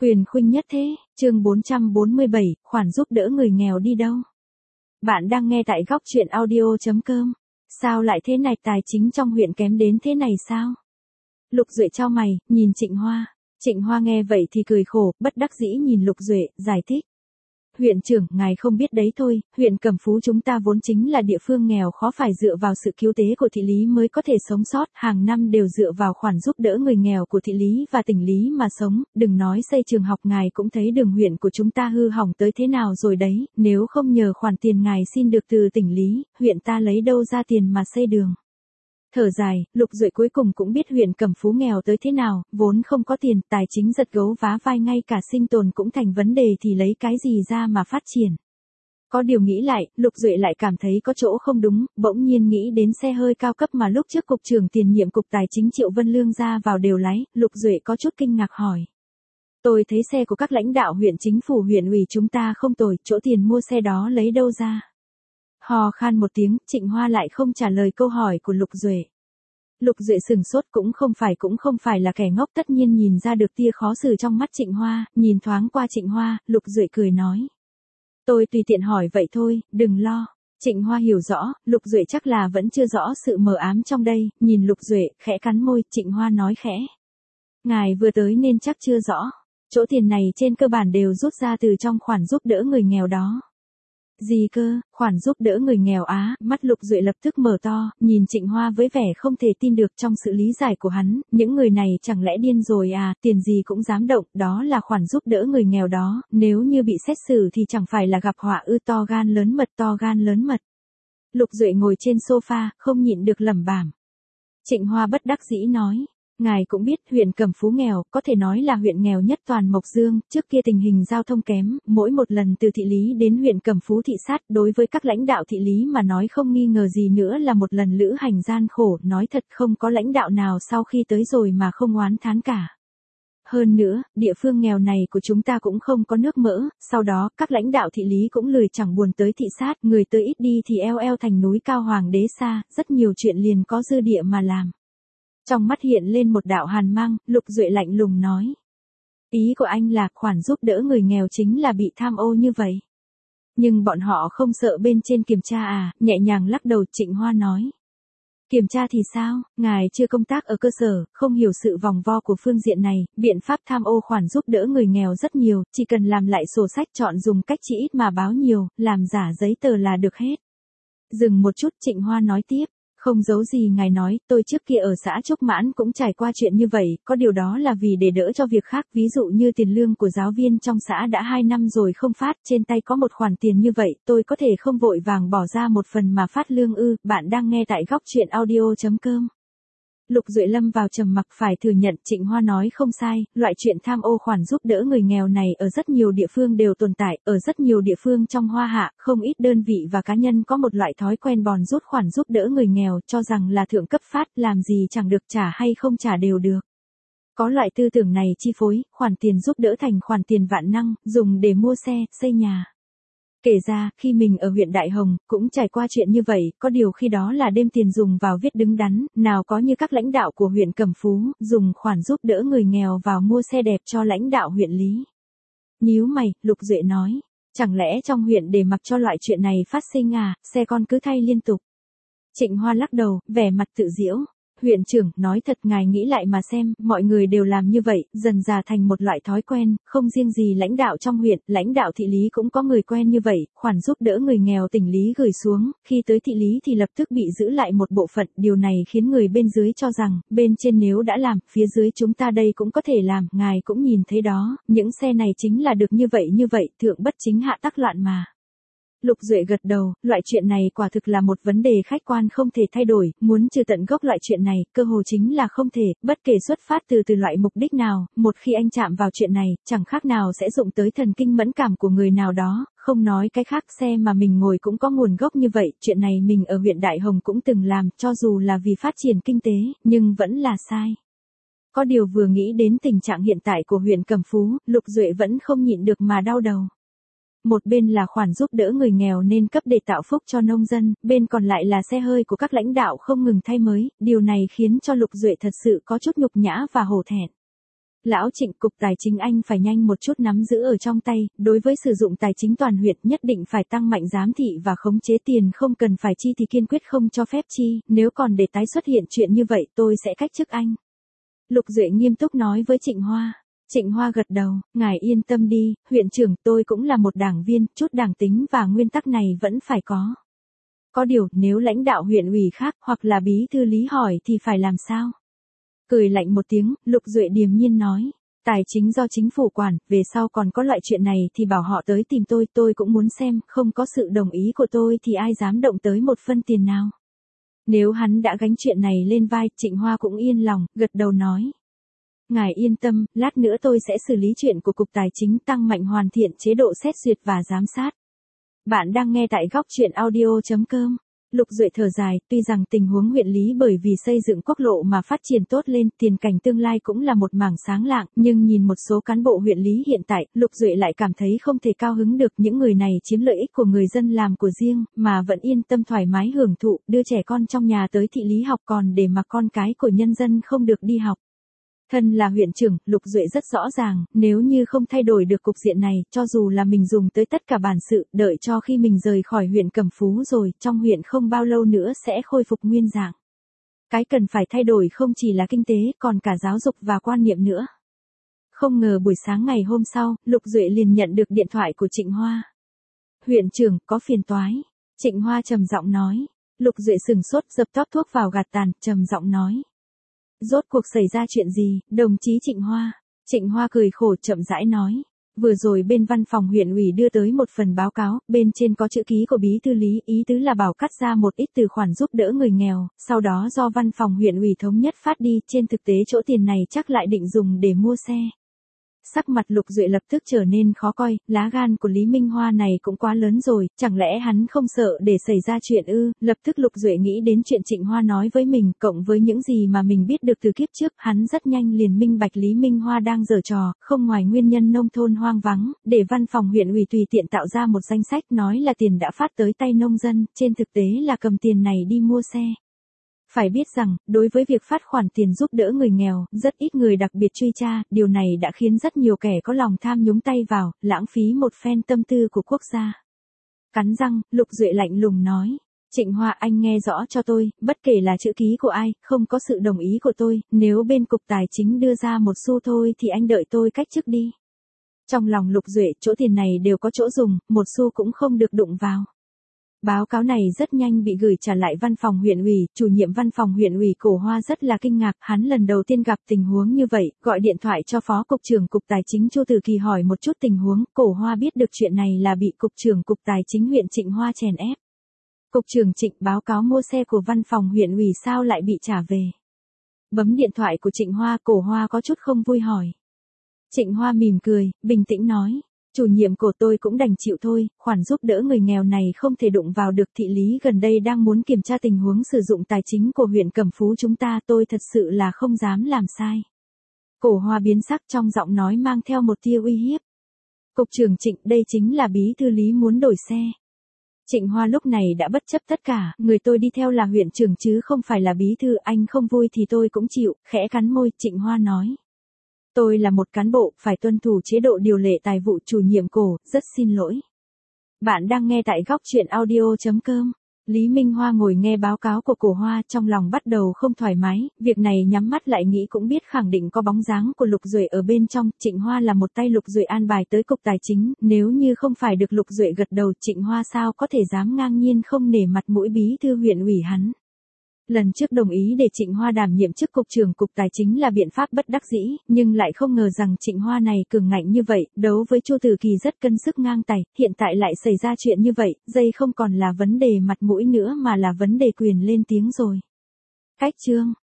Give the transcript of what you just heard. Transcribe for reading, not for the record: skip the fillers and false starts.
Quyền khuynh nhất thế, chương 447, khoản giúp đỡ người nghèo đi đâu? Bạn đang nghe tại góc chuyện audio.com. Sao lại thế này, tài chính trong huyện kém đến thế này sao? Lục Duệ chau mày, nhìn Trịnh Hoa. Trịnh Hoa nghe vậy thì cười khổ, bất đắc dĩ nhìn Lục Duệ, giải thích. Huyện trưởng, ngài không biết đấy thôi, huyện Cẩm Phú chúng ta vốn chính là địa phương nghèo khó, phải dựa vào sự cứu tế của thị lý mới có thể sống sót, hàng năm đều dựa vào khoản giúp đỡ người nghèo của thị lý và tỉnh lý mà sống, đừng nói xây trường học, ngài cũng thấy đường huyện của chúng ta hư hỏng tới thế nào rồi đấy, nếu không nhờ khoản tiền ngài xin được từ tỉnh lý, huyện ta lấy đâu ra tiền mà xây đường. Thở dài, Lục Duệ cuối cùng cũng biết huyện Cẩm Phú nghèo tới thế nào, vốn không có tiền, tài chính giật gấu vá vai, ngay cả sinh tồn cũng thành vấn đề thì lấy cái gì ra mà phát triển. Có điều nghĩ lại, Lục Duệ lại cảm thấy có chỗ không đúng, bỗng nhiên nghĩ đến xe hơi cao cấp mà lúc trước cục trưởng tiền nhiệm cục tài chính Triệu Vân Lương ra vào đều lái, Lục Duệ có chút kinh ngạc hỏi. Tôi thấy xe của các lãnh đạo huyện chính phủ huyện ủy chúng ta không tồi, chỗ tiền mua xe đó lấy đâu ra? Hò khan một tiếng, Trịnh Hoa lại không trả lời câu hỏi của Lục Duệ. Lục Duệ sừng sốt, cũng không phải là kẻ ngốc, tất nhiên nhìn ra được tia khó xử trong mắt Trịnh Hoa, nhìn thoáng qua Trịnh Hoa, Lục Duệ cười nói. Tôi tùy tiện hỏi vậy thôi, đừng lo. Trịnh Hoa hiểu rõ, Lục Duệ chắc là vẫn chưa rõ sự mờ ám trong đây, nhìn Lục Duệ, khẽ cắn môi, Trịnh Hoa nói khẽ. Ngài vừa tới nên chắc chưa rõ, chỗ tiền này trên cơ bản đều rút ra từ trong khoản giúp đỡ người nghèo đó. Gì cơ, khoản giúp đỡ người nghèo á, mắt Lục Duệ lập tức mở to, nhìn Trịnh Hoa với vẻ không thể tin được trong sự lý giải của hắn, những người này chẳng lẽ điên rồi à, tiền gì cũng dám động, đó là khoản giúp đỡ người nghèo đó, nếu như bị xét xử thì chẳng phải là gặp họa ư, to gan lớn mật. Lục Duệ ngồi trên sofa, không nhịn được lẩm bẩm. Trịnh Hoa bất đắc dĩ nói. Ngài cũng biết huyện Cẩm Phú nghèo, có thể nói là huyện nghèo nhất toàn Mộc Dương, trước kia tình hình giao thông kém, mỗi một lần từ thị lý đến huyện Cẩm Phú thị sát, đối với các lãnh đạo thị lý mà nói không nghi ngờ gì nữa là một lần lữ hành gian khổ, nói thật không có lãnh đạo nào sau khi tới rồi mà không oán thán cả. Hơn nữa, địa phương nghèo này của chúng ta cũng không có nước mỡ, sau đó các lãnh đạo thị lý cũng lười chẳng buồn tới thị sát, người tới ít đi thì eo eo thành núi cao hoàng đế xa, rất nhiều chuyện liền có dư địa mà làm. Trong mắt hiện lên một đạo hàn mang, Lục Duệ lạnh lùng nói. Ý của anh là khoản giúp đỡ người nghèo chính là bị tham ô như vậy. Nhưng bọn họ không sợ bên trên kiểm tra à, nhẹ nhàng lắc đầu, Trịnh Hoa nói. Kiểm tra thì sao, ngài chưa công tác ở cơ sở, không hiểu sự vòng vo của phương diện này, biện pháp tham ô khoản giúp đỡ người nghèo rất nhiều, chỉ cần làm lại sổ sách, chọn dùng cách chỉ ít mà báo nhiều, làm giả giấy tờ là được hết. Dừng một chút, Trịnh Hoa nói tiếp. Không giấu gì ngài nói, tôi trước kia ở xã Trúc Mãn cũng trải qua chuyện như vậy, có điều đó là vì để đỡ cho việc khác, ví dụ như tiền lương của giáo viên trong xã đã 2 năm rồi không phát, trên tay có một khoản tiền như vậy, tôi có thể không vội vàng bỏ ra một phần mà phát lương ư, bạn đang nghe tại góc chuyện audio.com. Lục Duệ lâm vào trầm mặc, phải thừa nhận Trịnh Hoa nói không sai, loại chuyện tham ô khoản giúp đỡ người nghèo này ở rất nhiều địa phương đều tồn tại, ở rất nhiều địa phương trong Hoa Hạ, không ít đơn vị và cá nhân có một loại thói quen bòn rút khoản giúp đỡ người nghèo, cho rằng là thượng cấp phát, làm gì chẳng được, trả hay không trả đều được. Có loại tư tưởng này chi phối, khoản tiền giúp đỡ thành khoản tiền vạn năng, dùng để mua xe, xây nhà. Kể ra, khi mình ở huyện Đại Hồng, cũng trải qua chuyện như vậy, có điều khi đó là đem tiền dùng vào viết đứng đắn, nào có như các lãnh đạo của huyện Cẩm Phú, dùng khoản giúp đỡ người nghèo vào mua xe đẹp cho lãnh đạo huyện lý. Nhíu mày, Lục Duệ nói, chẳng lẽ trong huyện để mặc cho loại chuyện này phát sinh à, xe con cứ thay liên tục. Trịnh Hoa lắc đầu, vẻ mặt tự giễu. Huyện trưởng, nói thật ngài nghĩ lại mà xem, mọi người đều làm như vậy, dần dà thành một loại thói quen, không riêng gì lãnh đạo trong huyện, lãnh đạo thị lý cũng có người quen như vậy, khoản giúp đỡ người nghèo tỉnh lý gửi xuống, khi tới thị lý thì lập tức bị giữ lại một bộ phận, điều này khiến người bên dưới cho rằng, bên trên nếu đã làm, phía dưới chúng ta đây cũng có thể làm, ngài cũng nhìn thấy đó, những xe này chính là được như vậy, thượng bất chính hạ tắc loạn mà. Lục Duệ gật đầu, loại chuyện này quả thực là một vấn đề khách quan không thể thay đổi, muốn trừ tận gốc loại chuyện này, cơ hồ chính là không thể, bất kể xuất phát từ loại mục đích nào, một khi anh chạm vào chuyện này, chẳng khác nào sẽ dụng tới thần kinh mẫn cảm của người nào đó, không nói cái khác, xe mà mình ngồi cũng có nguồn gốc như vậy, chuyện này mình ở huyện Đại Hồng cũng từng làm, cho dù là vì phát triển kinh tế, nhưng vẫn là sai. Có điều vừa nghĩ đến tình trạng hiện tại của huyện Cẩm Phú, Lục Duệ vẫn không nhịn được mà đau đầu. Một bên là khoản giúp đỡ người nghèo nên cấp để tạo phúc cho nông dân, bên còn lại là xe hơi của các lãnh đạo không ngừng thay mới, điều này khiến cho Lục Duệ thật sự có chút nhục nhã và hổ thẹn. Lão Trịnh, cục tài chính anh phải nhanh một chút nắm giữ ở trong tay, đối với sử dụng tài chính toàn huyện nhất định phải tăng mạnh giám thị và khống chế tiền, không cần phải chi thì kiên quyết không cho phép chi, nếu còn để tái xuất hiện chuyện như vậy tôi sẽ cách chức anh. Lục Duệ nghiêm túc nói với Trịnh Hoa. Trịnh Hoa gật đầu, ngài yên tâm đi, huyện trưởng, tôi cũng là một đảng viên, chút đảng tính và nguyên tắc này vẫn phải có. Có điều, nếu lãnh đạo huyện ủy khác hoặc là bí thư Lý hỏi thì phải làm sao? Cười lạnh một tiếng, Lục Duệ điềm nhiên nói. Tài chính do chính phủ quản, về sau còn có loại chuyện này thì bảo họ tới tìm tôi cũng muốn xem, không có sự đồng ý của tôi thì ai dám động tới một phân tiền nào. Nếu hắn đã gánh chuyện này lên vai, Trịnh Hoa cũng yên lòng, gật đầu nói. Ngài yên tâm, lát nữa tôi sẽ xử lý chuyện của Cục Tài chính, tăng mạnh hoàn thiện chế độ xét duyệt và giám sát. Bạn đang nghe tại góc truyện audio.com. Lục Duệ thở dài, tuy rằng tình huống huyện Lý bởi vì xây dựng quốc lộ mà phát triển tốt lên, tiền cảnh tương lai cũng là một mảng sáng lạng, nhưng nhìn một số cán bộ huyện Lý hiện tại, Lục Duệ lại cảm thấy không thể cao hứng được, những người này chiếm lợi ích của người dân làm của riêng, mà vẫn yên tâm thoải mái hưởng thụ, đưa trẻ con trong nhà tới thị lý học còn để mặc con cái của nhân dân không được đi học. Thân là huyện trưởng, Lục Duệ rất rõ ràng, nếu như không thay đổi được cục diện này, cho dù là mình dùng tới tất cả bản sự, đợi cho khi mình rời khỏi huyện Cẩm Phú rồi, trong huyện không bao lâu nữa sẽ khôi phục nguyên dạng. Cái cần phải thay đổi không chỉ là kinh tế, còn cả giáo dục và quan niệm nữa. Không ngờ buổi sáng ngày hôm sau, Lục Duệ liền nhận được điện thoại của Trịnh Hoa. Huyện trưởng, có phiền toái. Trịnh Hoa trầm giọng nói. Lục Duệ sừng sốt, dập tóp thuốc vào gạt tàn, trầm giọng nói. Rốt cuộc xảy ra chuyện gì, đồng chí Trịnh Hoa? Trịnh Hoa cười khổ chậm rãi nói. Vừa rồi bên văn phòng huyện ủy đưa tới một phần báo cáo, bên trên có chữ ký của bí thư Lý, ý tứ là bảo cắt ra một ít từ khoản giúp đỡ người nghèo, sau đó do văn phòng huyện ủy thống nhất phát đi, trên thực tế chỗ tiền này chắc lại định dùng để mua xe. Sắc mặt Lục Duệ lập tức trở nên khó coi, lá gan của Lý Minh Hoa này cũng quá lớn rồi, chẳng lẽ hắn không sợ để xảy ra chuyện ư? Lập tức Lục Duệ nghĩ đến chuyện Trịnh Hoa nói với mình, cộng với những gì mà mình biết được từ kiếp trước, hắn rất nhanh liền minh bạch Lý Minh Hoa đang giở trò, không ngoài nguyên nhân nông thôn hoang vắng, để văn phòng huyện ủy tùy tiện tạo ra một danh sách nói là tiền đã phát tới tay nông dân, trên thực tế là cầm tiền này đi mua xe. Phải biết rằng, đối với việc phát khoản tiền giúp đỡ người nghèo, rất ít người đặc biệt truy tra, điều này đã khiến rất nhiều kẻ có lòng tham nhúng tay vào, lãng phí một phen tâm tư của quốc gia. Cắn răng, Lục Duệ lạnh lùng nói. Trịnh Hoa, anh nghe rõ cho tôi, bất kể là chữ ký của ai, không có sự đồng ý của tôi, nếu bên Cục Tài chính đưa ra một xu thôi thì anh đợi tôi cách chức đi. Trong lòng Lục Duệ, chỗ tiền này đều có chỗ dùng, một xu cũng không được đụng vào. Báo cáo này rất nhanh bị gửi trả lại văn phòng huyện ủy, chủ nhiệm văn phòng huyện ủy Cổ Hoa rất là kinh ngạc, hắn lần đầu tiên gặp tình huống như vậy, gọi điện thoại cho Phó Cục trưởng Cục Tài chính Chu Từ Kỳ hỏi một chút tình huống, Cổ Hoa biết được chuyện này là bị Cục trưởng Cục Tài chính huyện Trịnh Hoa chèn ép. Cục trưởng Trịnh, báo cáo mua xe của văn phòng huyện ủy sao lại bị trả về? Bấm điện thoại của Trịnh Hoa, Cổ Hoa có chút không vui hỏi. Trịnh Hoa mỉm cười, bình tĩnh nói. Chủ nhiệm của tôi cũng đành chịu thôi, khoản giúp đỡ người nghèo này không thể đụng vào được, thị lý gần đây đang muốn kiểm tra tình huống sử dụng tài chính của huyện Cẩm Phú chúng ta, tôi thật sự là không dám làm sai. Cổ Hoa biến sắc, trong giọng nói mang theo một tia uy hiếp. Cục trưởng Trịnh, đây chính là bí thư Lý muốn đổi xe. Trịnh Hoa lúc này đã bất chấp tất cả, người tôi đi theo là huyện trưởng chứ không phải là bí thư, anh không vui thì tôi cũng chịu, khẽ cắn môi, Trịnh Hoa nói. Tôi là một cán bộ, phải tuân thủ chế độ điều lệ tài vụ, chủ nhiệm Cổ, rất xin lỗi. Bạn đang nghe tại góc truyện audio.com. Lý Minh Hoa ngồi nghe báo cáo của Cổ Hoa, trong lòng bắt đầu không thoải mái, việc này nhắm mắt lại nghĩ cũng biết khẳng định có bóng dáng của Lục Duệ ở bên trong, Trịnh Hoa là một tay Lục Duệ an bài tới Cục Tài chính, nếu như không phải được Lục Duệ gật đầu, Trịnh Hoa sao có thể dám ngang nhiên không nể mặt mũi bí thư huyện ủy hắn. Lần trước đồng ý để Trịnh Hoa đảm nhiệm chức Cục trưởng Cục Tài chính là biện pháp bất đắc dĩ, nhưng lại không ngờ rằng Trịnh Hoa này cường ngạnh như vậy, đấu với Chu Từ Kỳ rất cân sức ngang tài, hiện tại lại xảy ra chuyện như vậy, dây không còn là vấn đề mặt mũi nữa mà là vấn đề quyền lên tiếng rồi. Cách chương